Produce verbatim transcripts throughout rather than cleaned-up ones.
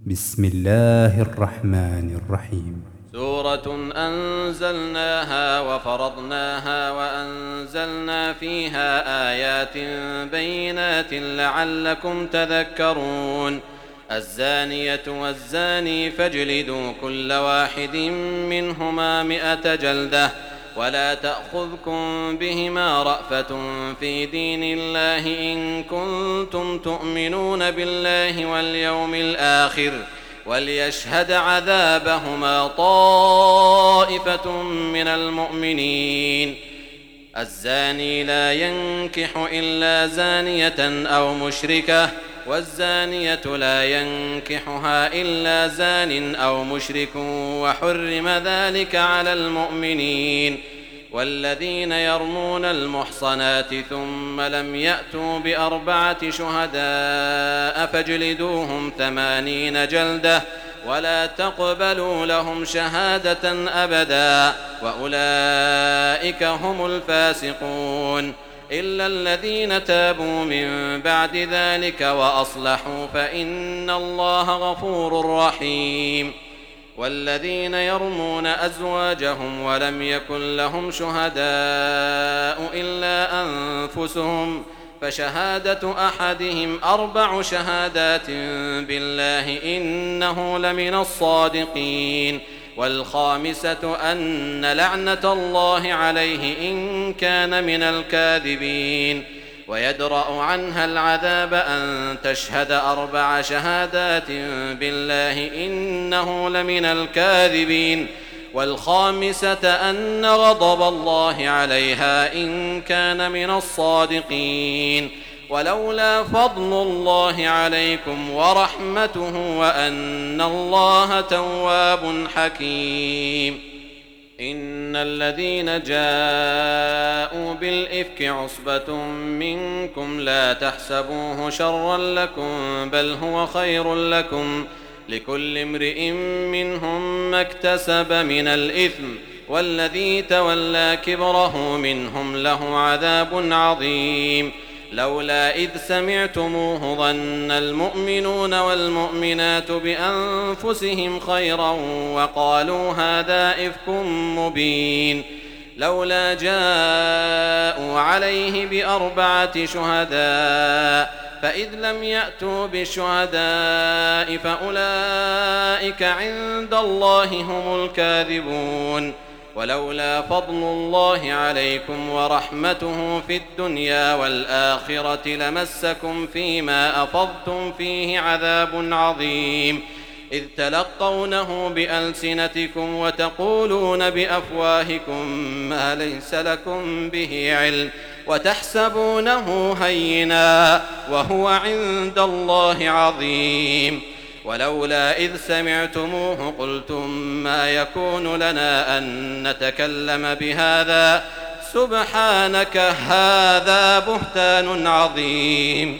بسم الله الرحمن الرحيم. سورة أنزلناها وفرضناها وأنزلنا فيها آيات بينات لعلكم تذكرون. الزانية والزاني فاجلدوا كل واحد منهما مئة جلدة ولا تأخذكم بهما رأفة في دين الله إن كنتم تؤمنون بالله واليوم الآخر وليشهد عذابهما طائفة من المؤمنين. الزاني لا ينكح إلا زانية أو مشركة والزانية لا ينكحها إلا زان أو مشرك وحرم ذلك على المؤمنين. والذين يرمون المحصنات ثم لم يأتوا بأربعة شهداء فاجلدوهم ثمانين جلدة ولا تقبلوا لهم شهادة أبدا وأولئك هم الفاسقون إلا الذين تابوا من بعد ذلك وأصلحوا فإن الله غفور رحيم. والذين يرمون أزواجهم ولم يكن لهم شهداء إلا أنفسهم فشهادة أحدهم أربع شهادات بالله إنه لمن الصادقين. والخامسة أن لعنة الله عليه إن كان من الكاذبين. ويدرأ عنها العذاب أن تشهد أربع شهادات بالله إنه لمن الكاذبين. والخامسة أن غضب الله عليها إن كان من الصادقين. ولولا فضل الله عليكم ورحمته وأن الله تواب حكيم. إن الذين جاءوا بالإفك عصبة منكم لا تحسبوه شرا لكم بل هو خير لكم لكل امرئ منهم ما اكتسب من الإثم والذي تولى كبره منهم له عذاب عظيم. لولا إذ سمعتموه ظن المؤمنون والمؤمنات بأنفسهم خيرا وقالوا هذا إفك مبين. لولا جاءوا عليه بأربعة شهداء فإذ لم يأتوا بالشهداء فأولئك عند الله هم الكاذبون. ولولا فضل الله عليكم ورحمته في الدنيا والآخرة لمسكم فيما أفضتم فيه عذاب عظيم إذ تلقونه بألسنتكم وتقولون بأفواهكم ما ليس لكم به علم وتحسبونه هينا وهو عند الله عظيم. ولولا إذ سمعتموه قلتم ما يكون لنا أن نتكلم بهذا سبحانك هذا بهتان عظيم.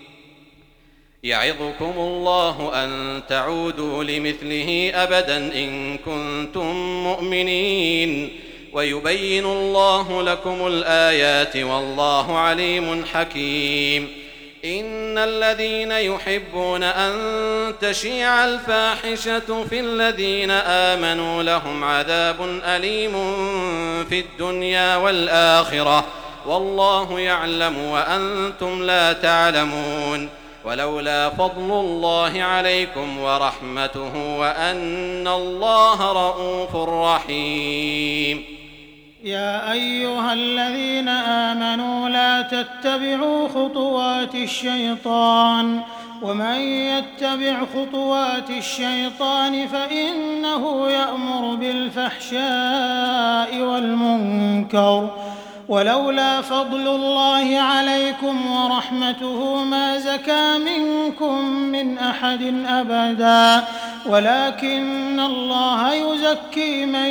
يعظكم الله أن تعودوا لمثله أبدا إن كنتم مؤمنين ويبين الله لكم الآيات والله عليم حكيم. إن الذين يحبون أن تشيع الفاحشة في الذين آمنوا لهم عذاب أليم في الدنيا والآخرة والله يعلم وأنتم لا تعلمون. ولولا فضل الله عليكم ورحمته وأن الله رءوف رحيم. يا أيها الذين آمنوا لا تتبعوا خطوات الشيطان ومن يتبع خطوات الشيطان فإنه يأمر بالفحشاء والمنكر. ولولا فضل الله عليكم ورحمته ما زكى منكم من أحد أبدا ولكن الله يزكي من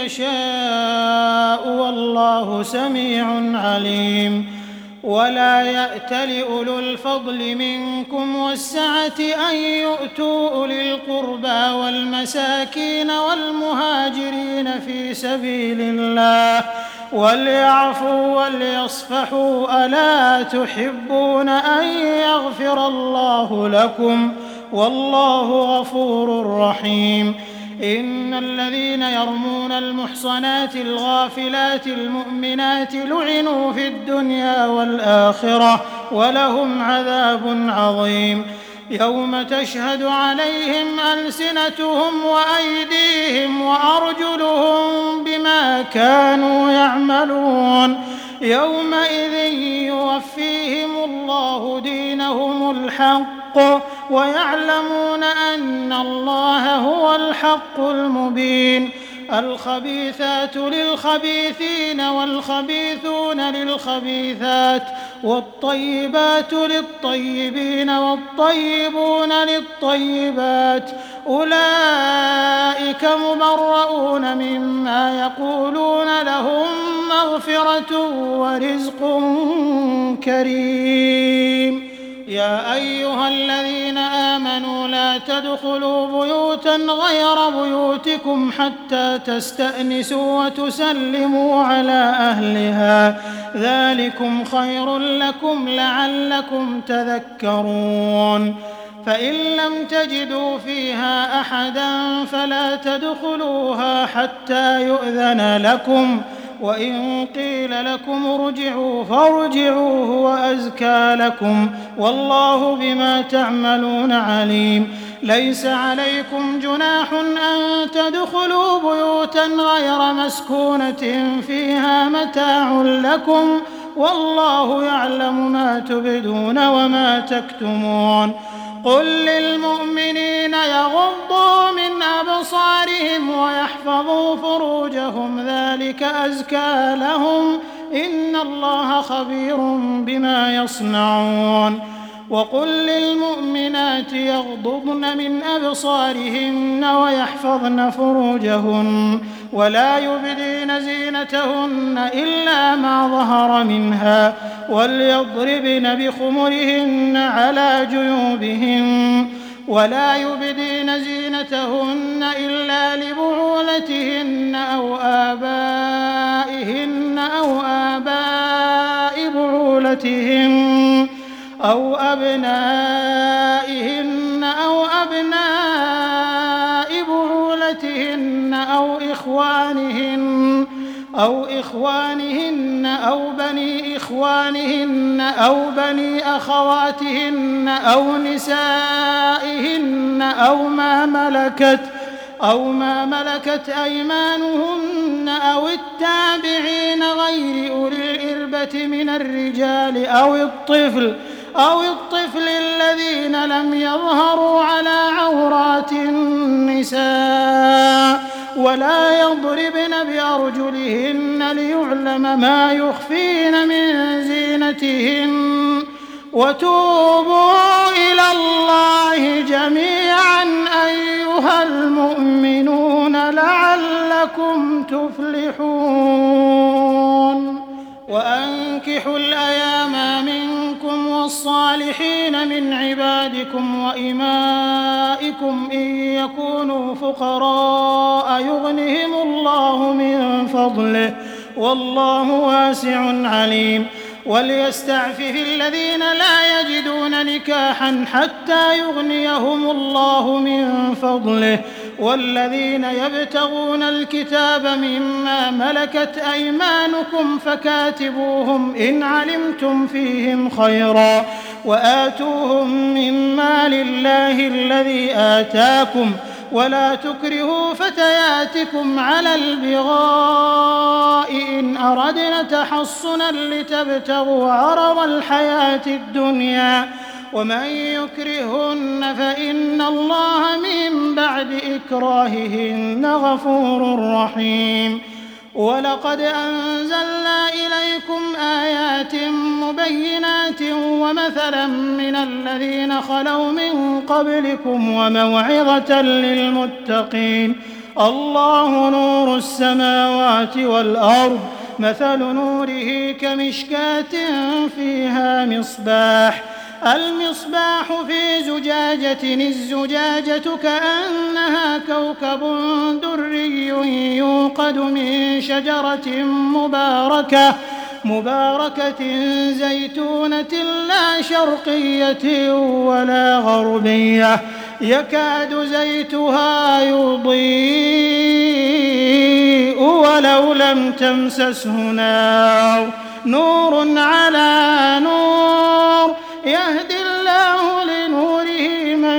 يشاء والله سميع عليم. ولا يأتل أولو الفضل منكم والسعة أن يؤتوا أولي القربى والمساكين والمهاجرين في سبيل الله وليعفوا وليصفحوا ألا تحبون أن يغفر الله لكم والله غفور رحيم. إن الذين يرمون المحصنات الغافلات المؤمنات لعنوا في الدنيا والآخرة ولهم عذاب عظيم. يوم تشهد عليهم ألسنتهم وأيديهم وأرجلهم بما كانوا يعملون يومئذ يوفيهم الله دينهم الحق ويعلمون أن الله هو الحق المبين. الخبيثات للخبيثين والخبيثون للخبيثات والطيبات للطيبين والطيبون للطيبات أولئك مبرؤون مما يقولون لهم مغفرة ورزق كريم. يا أيها الذين آمنوا لا تدخلوا بيوتا غير بيوتكم حتى تستأنسوا وتسلموا على أهلها ذلكم خير لكم لعلكم تذكرون. فإن لم تجدوا فيها أحدا فلا تدخلوها حتى يؤذن لكم وإن قيل لكم ارجعوا فارجعوا هو أزكى لكم والله بما تعملون عليم. ليس عليكم جناح أن تدخلوا بيوتا غير مسكونة فيها متاع لكم والله يعلم ما تبدون وما تكتمون. قل للمؤمنين يغضوا من أبصارهم ويحفظوا فروجهم ذلك أزكى لهم إن الله خبير بما يصنعون. وقل للمؤمنات يغضضن من أبصارهن ويحفظن فروجهن ولا يبدين زينتهن إلا ما ظهر منها وليضربن بخمرهن على جيوبهن ولا يبدين زينتهن إلا لبعولتهن أو آبائهن أو آباء بعولتهن أو أبنائهن أو أبناء بعولتهن أو إخوانهن أو إخوانهن أو بني إخوانهن أو بني أخواتهن أو نسائهن أو ما ملكت أو ما ملكت أيمانهن أو التابعين غير أولي الإربة من الرجال أو الطفل أو الطفل الذين لم يظهروا على عورات النساء ولا يضربن بأرجلهن ليعلم ما يخفين من زينتهن وتوبوا إلى الله جميعا أيها المؤمنون لعلكم تفلحون. وأنكحوا الأيام منكم والصالحين من عبادكم وإمائكم إن يكونوا فقراء يغنهم الله من فضله والله واسع عليم. وليستعفف الذين لا يجدون نكاحا حتى يغنيهم الله من فضله والذين يبتغون الكتاب مما ملكت أيمانكم فكاتبوهم إن علمتم فيهم خيرا وآتوهم مما لله الذي آتاكم ولا تكرهوا فتياتكم على البغاء إن أردنا تحصنا لتبتغوا عرض الحياة الدنيا ومن يكرهن فإن الله من بعد إكراههن غفور رحيم. ولقد أنزلنا إليكم آيات مبينات ومثلا من الذين خلوا من قبلكم وموعظة للمتقين. الله نور السماوات والأرض مثل نوره كمشكاة فيها مصباح المصباح في زجاجة الزجاجة كأنها كوكب دري يوقد من شجرة مباركة مباركة زيتونة لا شرقية ولا غربية يكاد زيتها يضيء ولو لم تمسسه نار نور على نور يهدي الله لنوره من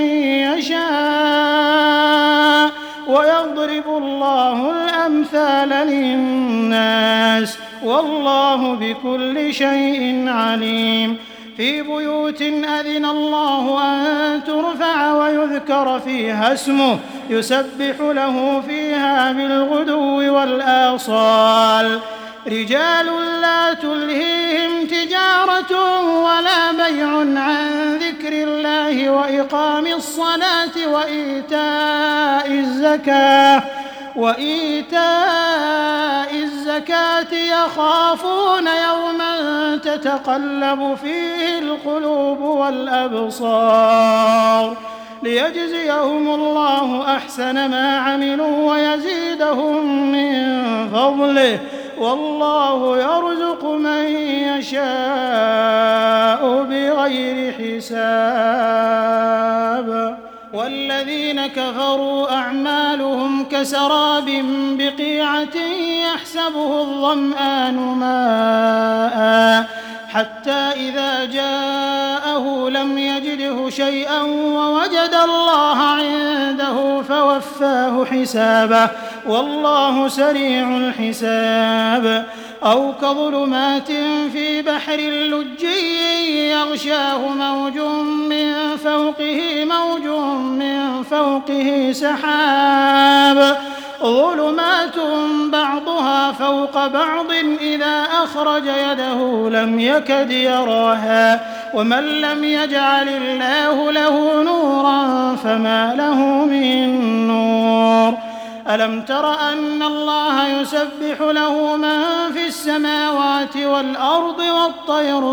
يشاء ويضرب الله الأمثال للناس والله بكل شيء عليم في بيوت أذن الله أن ترفع ويذكر فيها اسمه يسبح له فيها بالغدو والآصال رجال لا تلهيهم تجارة ولا بيع عن ذكر الله وإقام الصلاة وإيتاء الزكاة وإيتاء الزكاة يخافون يوما تتقلب فيه القلوب والأبصار ليجزيهم الله أحسن ما عملوا ويزيدهم من فضله والله يرزق من يشاء بغير حساب والذين كفروا أعمالهم كسراب بقيعة يحسبه الظمآن ماء حتى إذا جاءه لم يجده شيئا ووجد الله عنده فوفاه حسابه والله سريع الحساب أو كظلمات في بحر لجي يغشاه موج من فوقه موج من فوقه سحاب ظلمات بعضها فوق بعض إذا أخرج يده لم يكد يراها ومن لم يجعل الله له نورا فما له من نور ألم تر أن الله يسبح له من في السماوات والأرض والطير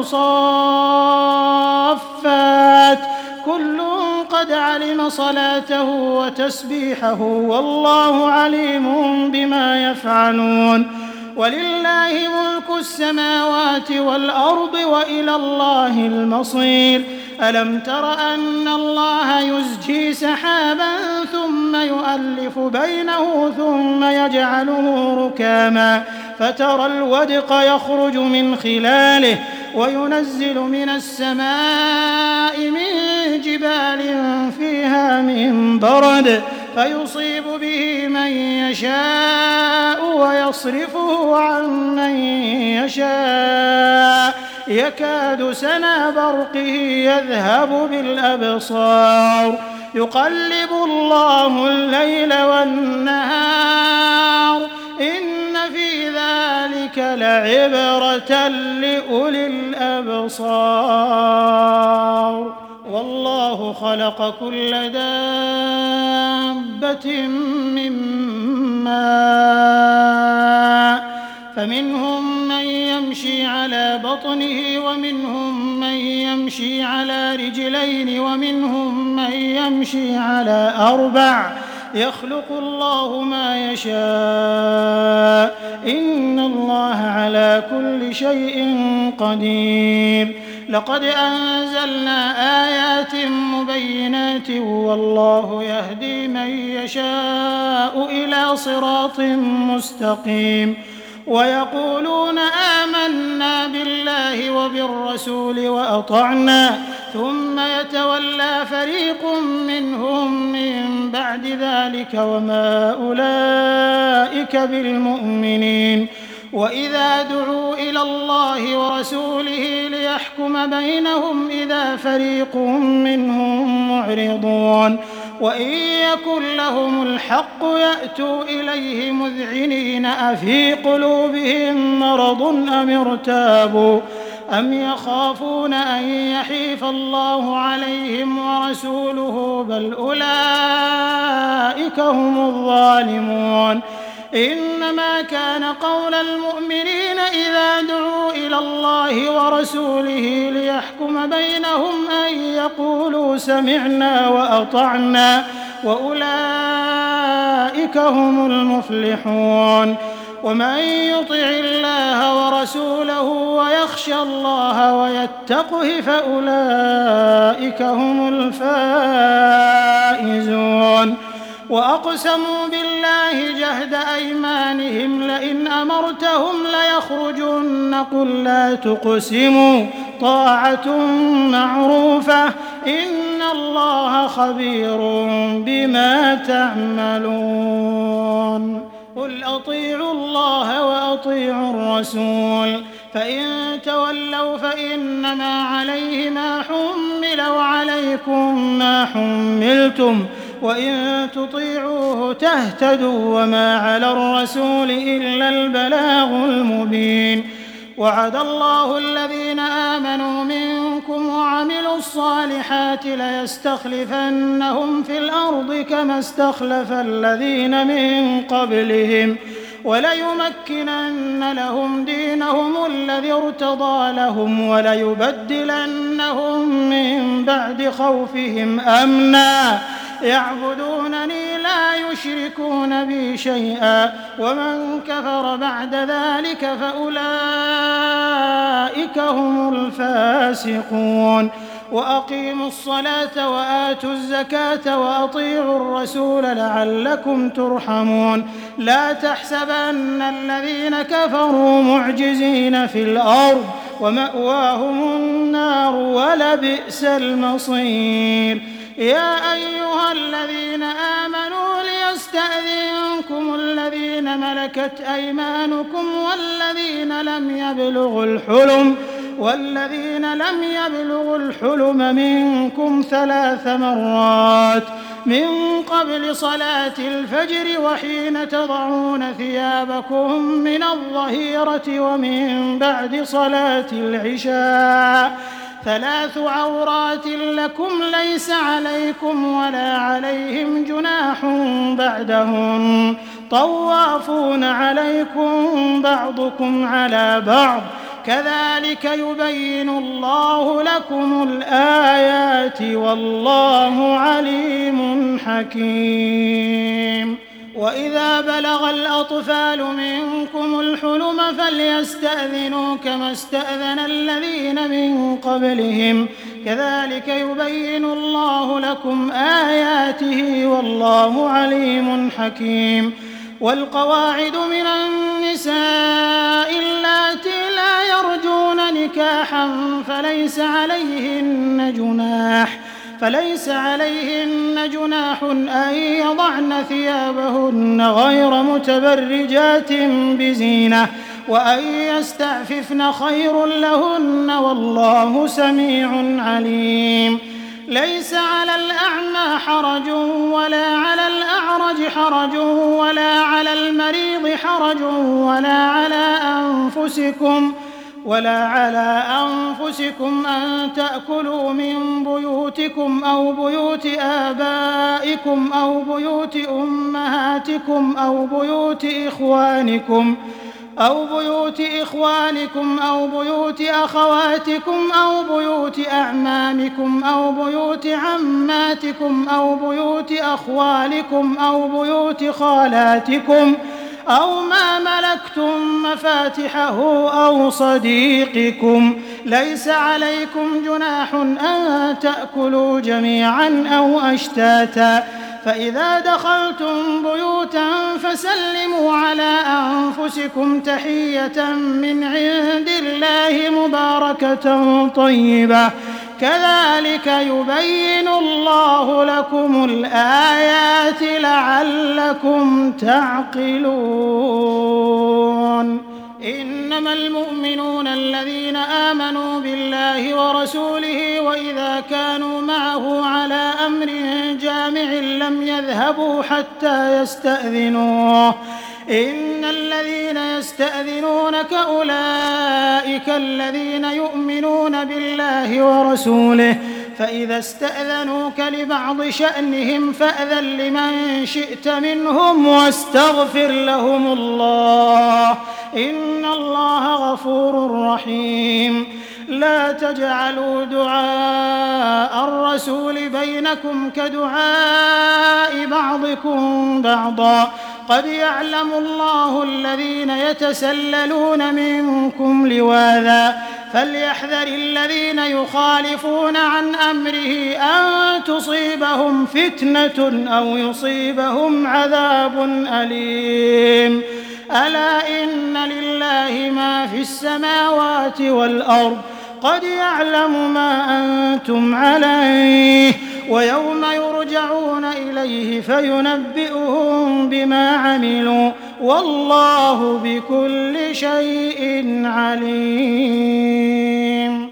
صافات كل قد علم صلاته وتسبيحه والله عليم بما يفعلون ولله ملك السماوات والأرض وإلى الله المصير ألم تر أن الله يزجي سحابا ثم يؤلف بينه ثم يجعله ركاما فترى الودق يخرج من خلاله وينزل من السماء من جبال فيها من برد فيصيب به من يشاء ويصرفه عن من يشاء يكاد سنا برقه يذهب بالأبصار يقلب الله الليل والنهار إن في ذلك لعبرة لأولي الأبصار والله خلق كل دابة من ماء فمنهم من يمشي على بطنه ومنهم من يمشي على رجلين ومنهم من يمشي على أربع يخلق الله ما يشاء إن الله على كل شيء قدير لقد أنزلنا آيات مبينات والله يهدي من يشاء إلى صراط مستقيم ويقولون آمنا بالله وبالرسول وأطعنا ثم يتولى فريق منهم من بعد ذلك وما أولئك بالمؤمنين وإذا دعوا إلى الله ورسوله ليحكم بينهم إذا فريق منهم معرضون وإن يكن لهم الحق يأتوا إليه مذعنين أفي قلوبهم مرض أم ارتابوا أم يخافون أن يحيف الله عليهم ورسوله بل أولئك هم الظالمون إنما كان قول المؤمنين إذا دعوا إلى الله ورسوله ليحكم بينهم أن يقولوا سمعنا وأطعنا وأولئك هم المفلحون ومن يطع الله ورسوله ويخشى الله ويتقه فأولئك هم الفائزون وأقسموا بالله جهد أيمانهم لئن أمرتهم ليخرجن قل لا تقسموا طاعة معروفة إن الله خبير بما تعملون قل أطيعوا الله وأطيعوا الرسول فإن تولوا فإنما عليه ما حمل وعليكم ما حملتم وإن تطيعوه تهتدوا وما على الرسول إلا البلاغ المبين وعد الله الذين آمنوا منكم وعملوا الصالحات ليستخلفنهم في الأرض كما استخلف الذين من قبلهم وليمكنن لهم دينهم الذي ارتضى لهم وليبدلنهم من بعد خوفهم أمنا يعبدونني لا يشركون بي شيئا ومن كفر بعد ذلك فأولئك هم الفاسقون وأقيموا الصلاة وآتوا الزكاة وأطيعوا الرسول لعلكم ترحمون لا تحسبن الذين كفروا معجزين في الأرض ومأواهم النار ولبئس المصير يا أيها الذين آمنوا ليستأذنكم الذين ملكت أيمانكم والذين لم يبلغوا الحلم والذين لم يبلغوا الحلم منكم ثلاث مرات من قبل صلاة الفجر وحين تضعون ثيابكم من الظهيرة ومن بعد صلاة العشاء ثلاث عورات لكم ليس عليكم ولا عليهم جناح بعدهن طوافون عليكم بعضكم على بعض كذلك يبين الله لكم الآيات والله عليم حكيم وإذا بلغ الأطفال منكم الحلم فليستأذنوا كما استأذن الذين من قبلهم كذلك يبين الله لكم آياته والله عليم حكيم والقواعد من النساء اللاتي لا يرجون نكاحا فليس عليهن جناح فليس عليهن جناح أن يضعن ثيابهن غير متبرجات بزينة وأن يستعففن خير لهن والله سميع عليم ليس على الأعمى حرج ولا على الأعرج حرج ولا على المريض حرج ولا على أنفسكم ولا على أنفسكم أن تأكلوا من بيوتكم أو بيوت آبائكم أو بيوت أمهاتكم أو بيوت إخوانكم أو بيوت إخوانكم أو بيوت أخواتكم أو بيوت أعمامكم أو بيوت عماتكم أو بيوت أخوالكم أو بيوت خالاتكم أو ما ملكتم مفاتحه أو صديقكم ليس عليكم جناح أن تأكلوا جميعا أو أشتاتا فإذا دخلتم بيوتا فسلموا على أنفسكم تحية من عند الله مباركة طيبة كذلك يبين الله لكم الآيات لعلكم تعقلون إنما المؤمنون الذين آمنوا بالله ورسوله وإذا كانوا معه على أمر جامع لم يذهبوا حتى يستأذنوه إن الذين يستأذنونك أولئك الذين يؤمنون بالله ورسوله فإذا استأذنوك لبعض شأنهم فأذن لمن شئت منهم واستغفر لهم الله إن الله غفور رحيم لا تجعلوا دعاء الرسول بينكم كدعاء بعضكم بعضا قد يعلم الله الذين يتسللون منكم لواذا فليحذر الذين يخالفون عن أمره أن تصيبهم فتنة أو يصيبهم عذاب أليم ألا إن لله ما في السماوات والأرض قد يعلم ما أنتم عليه ويوم يرجعون إليه فينبئهم بما عملوا والله بكل شيء عليم.